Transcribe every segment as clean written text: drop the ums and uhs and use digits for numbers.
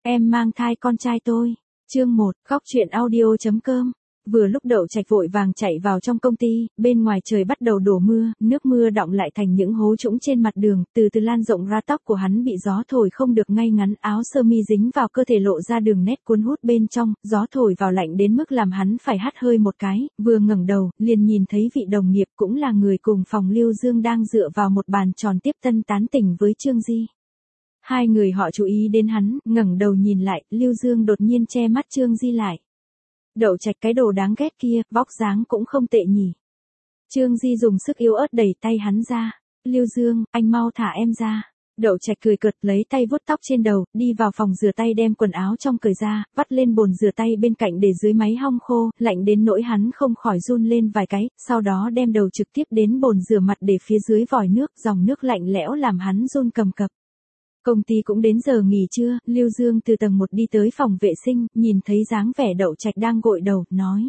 Em mang thai con trai tôi. Chương 1, khóc chuyện audio.com. Vừa lúc Đậu Trạch vội vàng chạy vào trong công ty, bên ngoài trời bắt đầu đổ mưa, nước mưa đọng lại thành những hố trũng trên mặt đường, từ từ lan rộng ra, tóc của hắn bị gió thổi không được ngay ngắn, áo sơ mi dính vào cơ thể lộ ra đường nét cuốn hút bên trong, gió thổi vào lạnh đến mức làm hắn phải hắt hơi một cái, vừa ngẩng đầu, liền nhìn thấy vị đồng nghiệp cũng là người cùng phòng Lưu Dương đang dựa vào một bàn tròn tiếp tân tán tỉnh với Trương Di. Hai người họ chú ý đến hắn, ngẩng đầu nhìn lại, Lưu Dương đột nhiên che mắt Trương Di lại. Đậu Trạch, cái đồ đáng ghét kia, vóc dáng cũng không tệ nhỉ. Trương Di dùng sức yếu ớt đẩy tay hắn ra. Lưu Dương, anh mau thả em ra. Đậu Trạch cười cợt, lấy tay vuốt tóc trên đầu, đi vào phòng rửa tay đem quần áo trong cởi ra, vắt lên bồn rửa tay bên cạnh để dưới máy hong khô, lạnh đến nỗi hắn không khỏi run lên vài cái, sau đó đem đầu trực tiếp đến bồn rửa mặt để phía dưới vòi nước, dòng nước lạnh lẽo làm hắn run cầm cập. Công ty cũng đến giờ nghỉ trưa, Lưu Dương từ tầng 1 đi tới phòng vệ sinh, nhìn thấy dáng vẻ Đậu Trạch đang gội đầu, nói.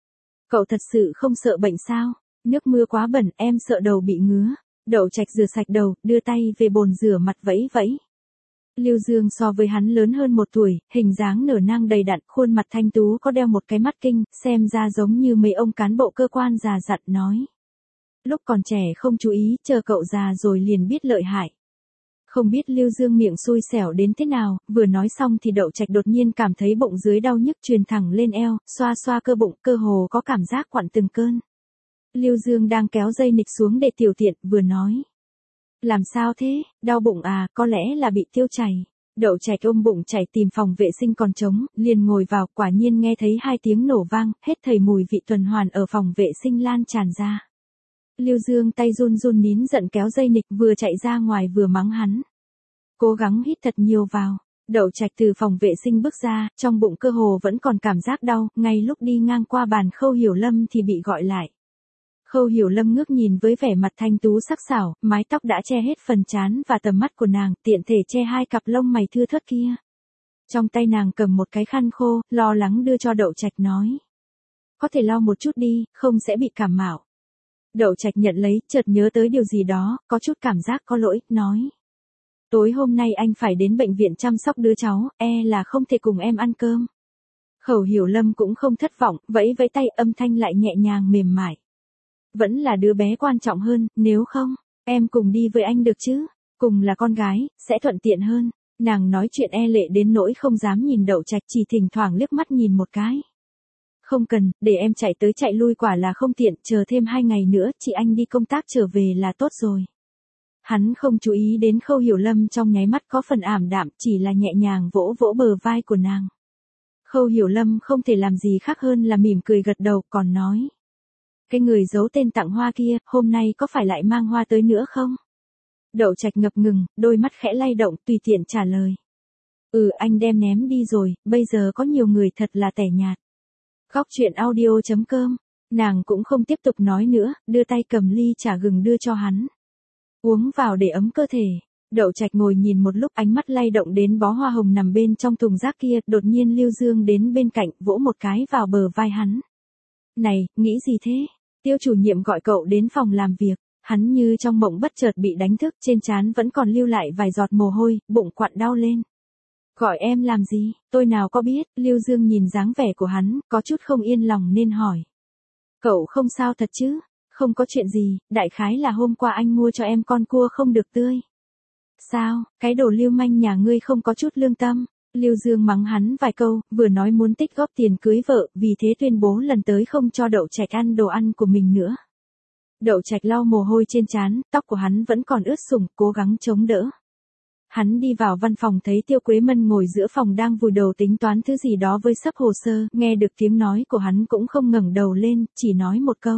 Cậu thật sự không sợ bệnh sao? Nước mưa quá bẩn, em sợ đầu bị ngứa. Đậu Trạch rửa sạch đầu, đưa tay về bồn rửa mặt vẫy vẫy. Lưu Dương so với hắn lớn hơn 1 tuổi, hình dáng nở nang đầy đặn, khuôn mặt thanh tú, có đeo một cái mắt kinh, xem ra giống như mấy ông cán bộ cơ quan già dặn, nói. Lúc còn trẻ không chú ý, chờ cậu già rồi liền biết lợi hại. Không biết Lưu Dương miệng xui xẻo đến thế nào, vừa nói xong thì Đậu Trạch đột nhiên cảm thấy bụng dưới đau nhức truyền thẳng lên eo, xoa xoa cơ bụng, cơ hồ có cảm giác quặn từng cơn. Lưu Dương đang kéo dây nịch xuống để tiểu tiện, vừa nói. Làm sao thế, đau bụng à, có lẽ là bị tiêu chảy. Đậu Trạch ôm bụng chạy tìm phòng vệ sinh còn trống, liền ngồi vào, quả nhiên nghe thấy 2 tiếng nổ vang, hết thảy mùi vị tuần hoàn ở phòng vệ sinh lan tràn ra. Lưu Dương tay run run nín giận kéo dây nịch, vừa chạy ra ngoài vừa mắng hắn. Cố gắng hít thật nhiều vào. Đậu Trạch từ phòng vệ sinh bước ra, trong bụng cơ hồ vẫn còn cảm giác đau, ngay lúc đi ngang qua bàn Khâu Hiểu Lâm thì bị gọi lại. Khâu Hiểu Lâm ngước nhìn với vẻ mặt thanh tú sắc sảo, mái tóc đã che hết phần trán và tầm mắt của nàng, tiện thể che 2 cặp lông mày thưa thớt kia. Trong tay nàng cầm một cái khăn khô, lo lắng đưa cho Đậu Trạch, nói. Có thể lau một chút đi, không sẽ bị cảm mạo. Đậu Trạch nhận lấy, chợt nhớ tới điều gì đó, có chút cảm giác có lỗi, nói. Tối hôm nay anh phải đến bệnh viện chăm sóc đứa cháu, là không thể cùng em ăn cơm. Khâu Hiểu Lâm cũng không thất vọng, vẫy vẫy tay, âm thanh lại nhẹ nhàng mềm mại. Vẫn là đứa bé quan trọng hơn, nếu không, em cùng đi với anh được chứ, cùng là con gái, sẽ thuận tiện hơn. Nàng nói chuyện lệ đến nỗi không dám nhìn Đậu Trạch, chỉ thỉnh thoảng liếc mắt nhìn một cái. Không cần, để em chạy tới chạy lui quả là không tiện, chờ thêm 2 ngày nữa, chị anh đi công tác trở về là tốt rồi. Hắn không chú ý đến Khâu Hiểu Lâm trong nháy mắt có phần ảm đạm, chỉ là nhẹ nhàng vỗ vỗ bờ vai của nàng. Khâu Hiểu Lâm không thể làm gì khác hơn là mỉm cười gật đầu, còn nói. Cái người giấu tên tặng hoa kia, hôm nay có phải lại mang hoa tới nữa không? Đậu Trạch ngập ngừng, đôi mắt khẽ lay động, tùy tiện trả lời. Anh đem ném đi rồi, bây giờ có nhiều người thật là tẻ nhạt. Khóc chuyện audio.com, nàng cũng không tiếp tục nói nữa, đưa tay cầm ly trà gừng đưa cho hắn. Uống vào để ấm cơ thể. Đậu Trạch ngồi nhìn một lúc, ánh mắt lay động đến bó hoa hồng nằm bên trong thùng rác kia, đột nhiên Lưu Dương đến bên cạnh, vỗ một cái vào bờ vai hắn. Này, nghĩ gì thế? Tiêu chủ nhiệm gọi cậu đến phòng làm việc. Hắn như trong mộng bất chợt bị đánh thức, trên trán vẫn còn lưu lại vài giọt mồ hôi, bụng quặn đau lên. Gọi em làm gì, tôi nào có biết. Lưu Dương nhìn dáng vẻ của hắn, có chút không yên lòng nên hỏi. Cậu không sao thật chứ? Không có chuyện gì, đại khái là hôm qua anh mua cho em con cua không được tươi. Sao, cái đồ lưu manh nhà ngươi không có chút lương tâm. Lưu Dương mắng hắn vài câu, vừa nói muốn tích góp tiền cưới vợ, vì thế tuyên bố lần tới không cho Đậu Trạch ăn đồ ăn của mình nữa. Đậu Trạch lau mồ hôi trên trán, tóc của hắn vẫn còn ướt sũng, cố gắng chống đỡ. Hắn đi vào văn phòng thấy Tiêu Quế Mân ngồi giữa phòng đang vùi đầu tính toán thứ gì đó với sấp hồ sơ, nghe được tiếng nói của hắn cũng không ngẩng đầu lên, chỉ nói một câu.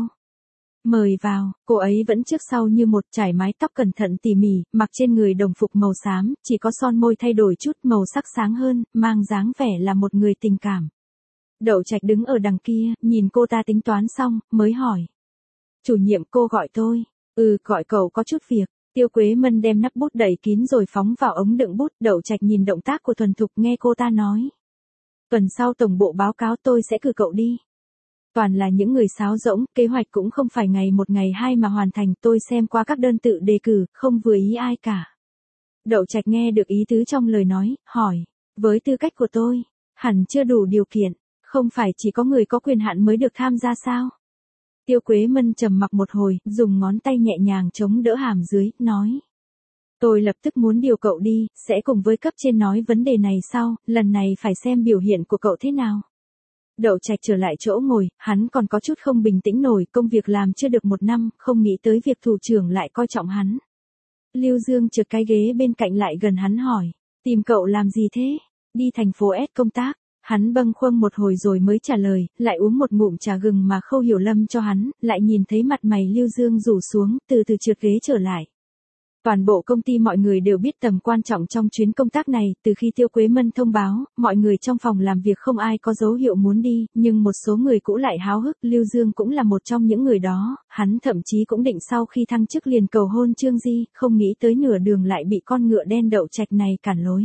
Mời vào, cô ấy vẫn trước sau như một, trải mái tóc cẩn thận tỉ mỉ, mặc trên người đồng phục màu xám, chỉ có son môi thay đổi chút màu sắc sáng hơn, mang dáng vẻ là một người tình cảm. Đậu Trạch đứng ở đằng kia, nhìn cô ta tính toán xong, mới hỏi. Chủ nhiệm cô gọi tôi. Gọi cậu có chút việc. Tiêu Quế Mân đem nắp bút đẩy kín rồi phóng vào ống đựng bút, Đậu Trạch nhìn động tác của Thuần Thục, nghe cô ta nói. Tuần sau tổng bộ báo cáo tôi sẽ cử cậu đi. Toàn là những người sáo rỗng, kế hoạch cũng không phải ngày 1 ngày 2 mà hoàn thành, tôi xem qua các đơn tự đề cử, không vừa ý ai cả. Đậu Trạch nghe được ý tứ trong lời nói, hỏi, Với tư cách của tôi, hẳn chưa đủ điều kiện, không phải chỉ có người có quyền hạn mới được tham gia sao? Tiêu Quế Mân trầm mặc một hồi, dùng ngón tay nhẹ nhàng chống đỡ hàm dưới, nói. Tôi lập tức muốn điều cậu đi, sẽ cùng với cấp trên nói vấn đề này sau, lần này phải xem biểu hiện của cậu thế nào. Đậu Trạch trở lại chỗ ngồi, hắn còn có chút không bình tĩnh nổi, công việc làm chưa được 1 năm, không nghĩ tới việc thủ trưởng lại coi trọng hắn. Lưu Dương trượt cái ghế bên cạnh lại gần hắn hỏi, tìm cậu làm gì thế? Đi thành phố S công tác. Hắn bâng khuâng một hồi rồi mới trả lời, lại uống một ngụm trà gừng mà Khâu Hiểu Lâm cho hắn, lại nhìn thấy mặt mày Lưu Dương rủ xuống, từ từ trượt ghế trở lại. Toàn bộ công ty mọi người đều biết tầm quan trọng trong chuyến công tác này, từ khi Tiêu Quế Mân thông báo, mọi người trong phòng làm việc không ai có dấu hiệu muốn đi, nhưng một số người cũ lại háo hức, Lưu Dương cũng là một trong những người đó, hắn thậm chí cũng định sau khi thăng chức liền cầu hôn Trương Di, không nghĩ tới nửa đường lại bị con ngựa đen Đậu Trạch này cản lối.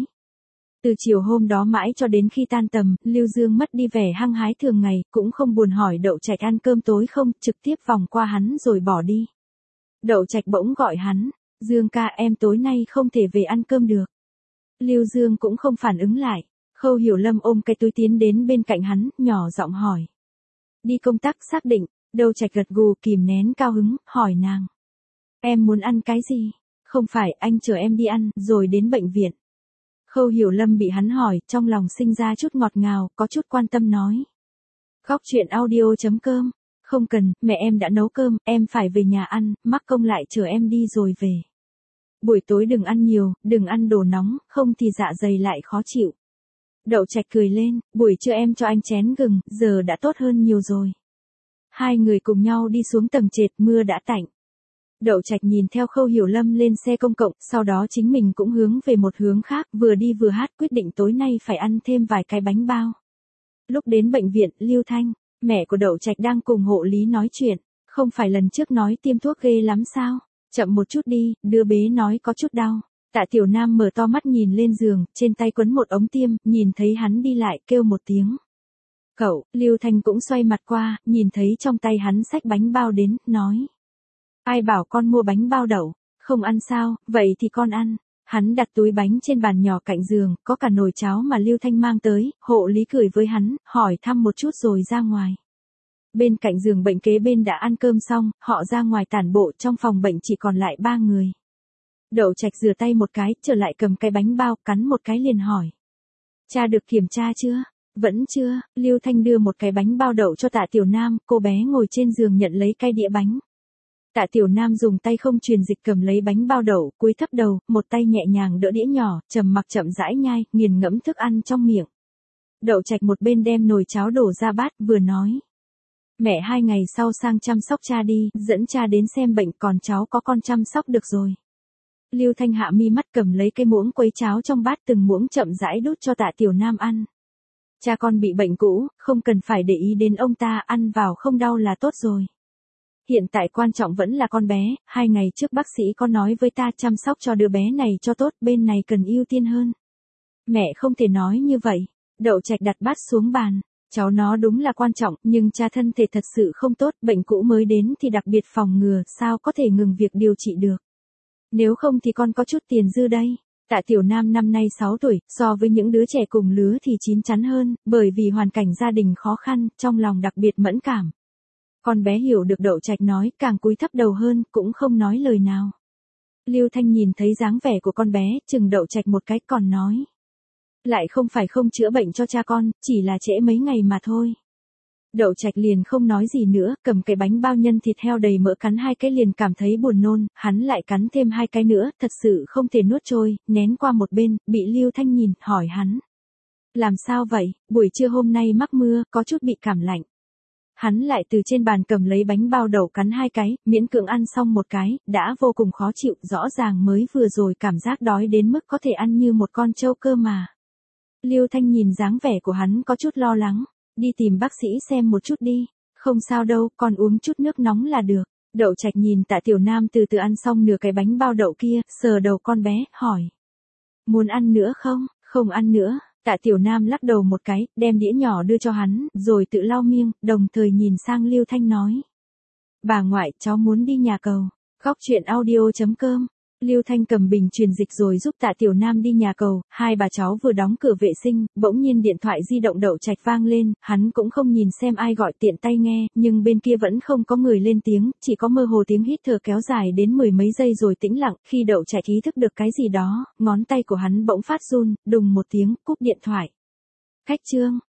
Từ chiều hôm đó mãi cho đến khi tan tầm, Lưu Dương mất đi vẻ hăng hái thường ngày, cũng không buồn hỏi Đậu Trạch ăn cơm tối không, trực tiếp vòng qua hắn rồi bỏ đi. Đậu Trạch bỗng gọi hắn, Dương ca em tối nay không thể về ăn cơm được. Lưu Dương cũng không phản ứng lại, Khâu Hiểu Lâm ôm cái túi tiến đến bên cạnh hắn, nhỏ giọng hỏi. Đi công tác xác định, Đậu Trạch gật gù kìm nén cao hứng, hỏi nàng. Em muốn ăn cái gì? Không phải anh chờ em đi ăn, rồi đến bệnh viện. Khâu Hiểu Lâm bị hắn hỏi, trong lòng sinh ra chút ngọt ngào, có chút quan tâm nói. Góc chuyện audio.com. Không cần, mẹ em đã nấu cơm, em phải về nhà ăn, mắc công lại chờ em đi rồi về. Buổi tối đừng ăn nhiều, đừng ăn đồ nóng, không thì dạ dày lại khó chịu. Đậu Trạch cười lên, buổi trưa em cho anh chén gừng, giờ đã tốt hơn nhiều rồi. Hai người cùng nhau đi xuống tầng trệt, mưa đã tạnh. Đậu Trạch nhìn theo Khâu Hiểu Lâm lên xe công cộng, sau đó chính mình cũng hướng về một hướng khác, vừa đi vừa hát, quyết định tối nay phải ăn thêm vài cái bánh bao. Lúc đến bệnh viện, Lưu Thanh, mẹ của Đậu Trạch đang cùng hộ lý nói chuyện, không phải lần trước nói tiêm thuốc ghê lắm sao? Chậm một chút đi, đứa bé nói có chút đau. Tạ Tiểu Nam mở to mắt nhìn lên giường, trên tay quấn một ống tiêm, nhìn thấy hắn đi lại, kêu một tiếng. Cậu, Lưu Thanh cũng xoay mặt qua, nhìn thấy trong tay hắn xách bánh bao đến, nói. Ai bảo con mua bánh bao đậu, không ăn sao, vậy thì con ăn. Hắn đặt túi bánh trên bàn nhỏ cạnh giường, có cả nồi cháo mà Lưu Thanh mang tới, hộ lý cười với hắn, hỏi thăm một chút rồi ra ngoài. Bên cạnh giường bệnh kế bên đã ăn cơm xong, họ ra ngoài tản bộ, trong phòng bệnh chỉ còn lại 3 người. Đậu Trạch rửa tay một cái, trở lại cầm cái bánh bao, cắn một cái liền hỏi. Cha được kiểm tra chưa? Vẫn chưa, Lưu Thanh đưa một cái bánh bao đậu cho Tạ Tiểu Nam, cô bé ngồi trên giường nhận lấy cái đĩa bánh. Tạ Tiểu Nam dùng tay không truyền dịch cầm lấy bánh bao đậu, cúi thấp đầu, một tay nhẹ nhàng đỡ đĩa nhỏ, trầm mặc chậm rãi nhai, nghiền ngẫm thức ăn trong miệng. Đậu Trạch một bên đem nồi cháo đổ ra bát, vừa nói. Mẹ 2 ngày sau sang chăm sóc cha đi, dẫn cha đến xem bệnh, còn cháu có con chăm sóc được rồi. Lưu Thanh hạ mi mắt cầm lấy cái muỗng quấy cháo trong bát, từng muỗng chậm rãi đút cho Tạ Tiểu Nam ăn. Cha con bị bệnh cũ, không cần phải để ý đến ông ta, ăn vào không đau là tốt rồi. Hiện tại quan trọng vẫn là con bé, 2 ngày trước bác sĩ có nói với ta chăm sóc cho đứa bé này cho tốt, bên này cần ưu tiên hơn. Mẹ không thể nói như vậy. Đậu Trạch đặt bát xuống bàn. Cháu nó đúng là quan trọng, nhưng cha thân thể thật sự không tốt, bệnh cũ mới đến thì đặc biệt phòng ngừa, sao có thể ngừng việc điều trị được. Nếu không thì con có chút tiền dư đây. Tạ Tiểu Nam năm nay 6 tuổi, so với những đứa trẻ cùng lứa thì chín chắn hơn, bởi vì hoàn cảnh gia đình khó khăn, trong lòng đặc biệt mẫn cảm. Con bé hiểu được Đậu Trạch nói, càng cúi thấp đầu hơn, cũng không nói lời nào. Lưu Thanh nhìn thấy dáng vẻ của con bé, chừng Đậu Trạch một cái còn nói. Lại không phải không chữa bệnh cho cha con, chỉ là trễ mấy ngày mà thôi. Đậu Trạch liền không nói gì nữa, cầm cái bánh bao nhân thịt heo đầy mỡ cắn 2 cái liền cảm thấy buồn nôn, hắn lại cắn thêm 2 cái nữa, thật sự không thể nuốt trôi, nén qua một bên, bị Lưu Thanh nhìn, hỏi hắn. Làm sao vậy, buổi trưa hôm nay mắc mưa, có chút bị cảm lạnh. Hắn lại từ trên bàn cầm lấy bánh bao đậu cắn 2 cái, miễn cưỡng ăn xong một cái, đã vô cùng khó chịu, rõ ràng mới vừa rồi cảm giác đói đến mức có thể ăn như một con trâu cơ mà. Lưu Thanh nhìn dáng vẻ của hắn có chút lo lắng, đi tìm bác sĩ xem một chút đi, không sao đâu, con uống chút nước nóng là được. Đậu Trạch nhìn Tạ Tiểu Nam từ từ ăn xong nửa cái bánh bao đậu kia, sờ đầu con bé, hỏi. Muốn ăn nữa không? Không ăn nữa. Tạ Tiểu Nam lắc đầu một cái, đem đĩa nhỏ đưa cho hắn, rồi tự lau miệng, đồng thời nhìn sang Lưu Thanh nói. Bà ngoại, cháu muốn đi nhà cầu. Góc chuyện audio.com Lưu Thanh cầm bình truyền dịch rồi giúp Tạ Tiểu Nam đi nhà cầu, hai bà cháu vừa đóng cửa vệ sinh, bỗng nhiên điện thoại di động Đậu Trạch vang lên, hắn cũng không nhìn xem ai gọi tiện tay nghe, nhưng bên kia vẫn không có người lên tiếng, chỉ có mơ hồ tiếng hít thở kéo dài đến mười mấy giây rồi tĩnh lặng, khi Đậu Trạch ý thức được cái gì đó, ngón tay của hắn bỗng phát run, đùng một tiếng, cúp điện thoại. Khách Trương,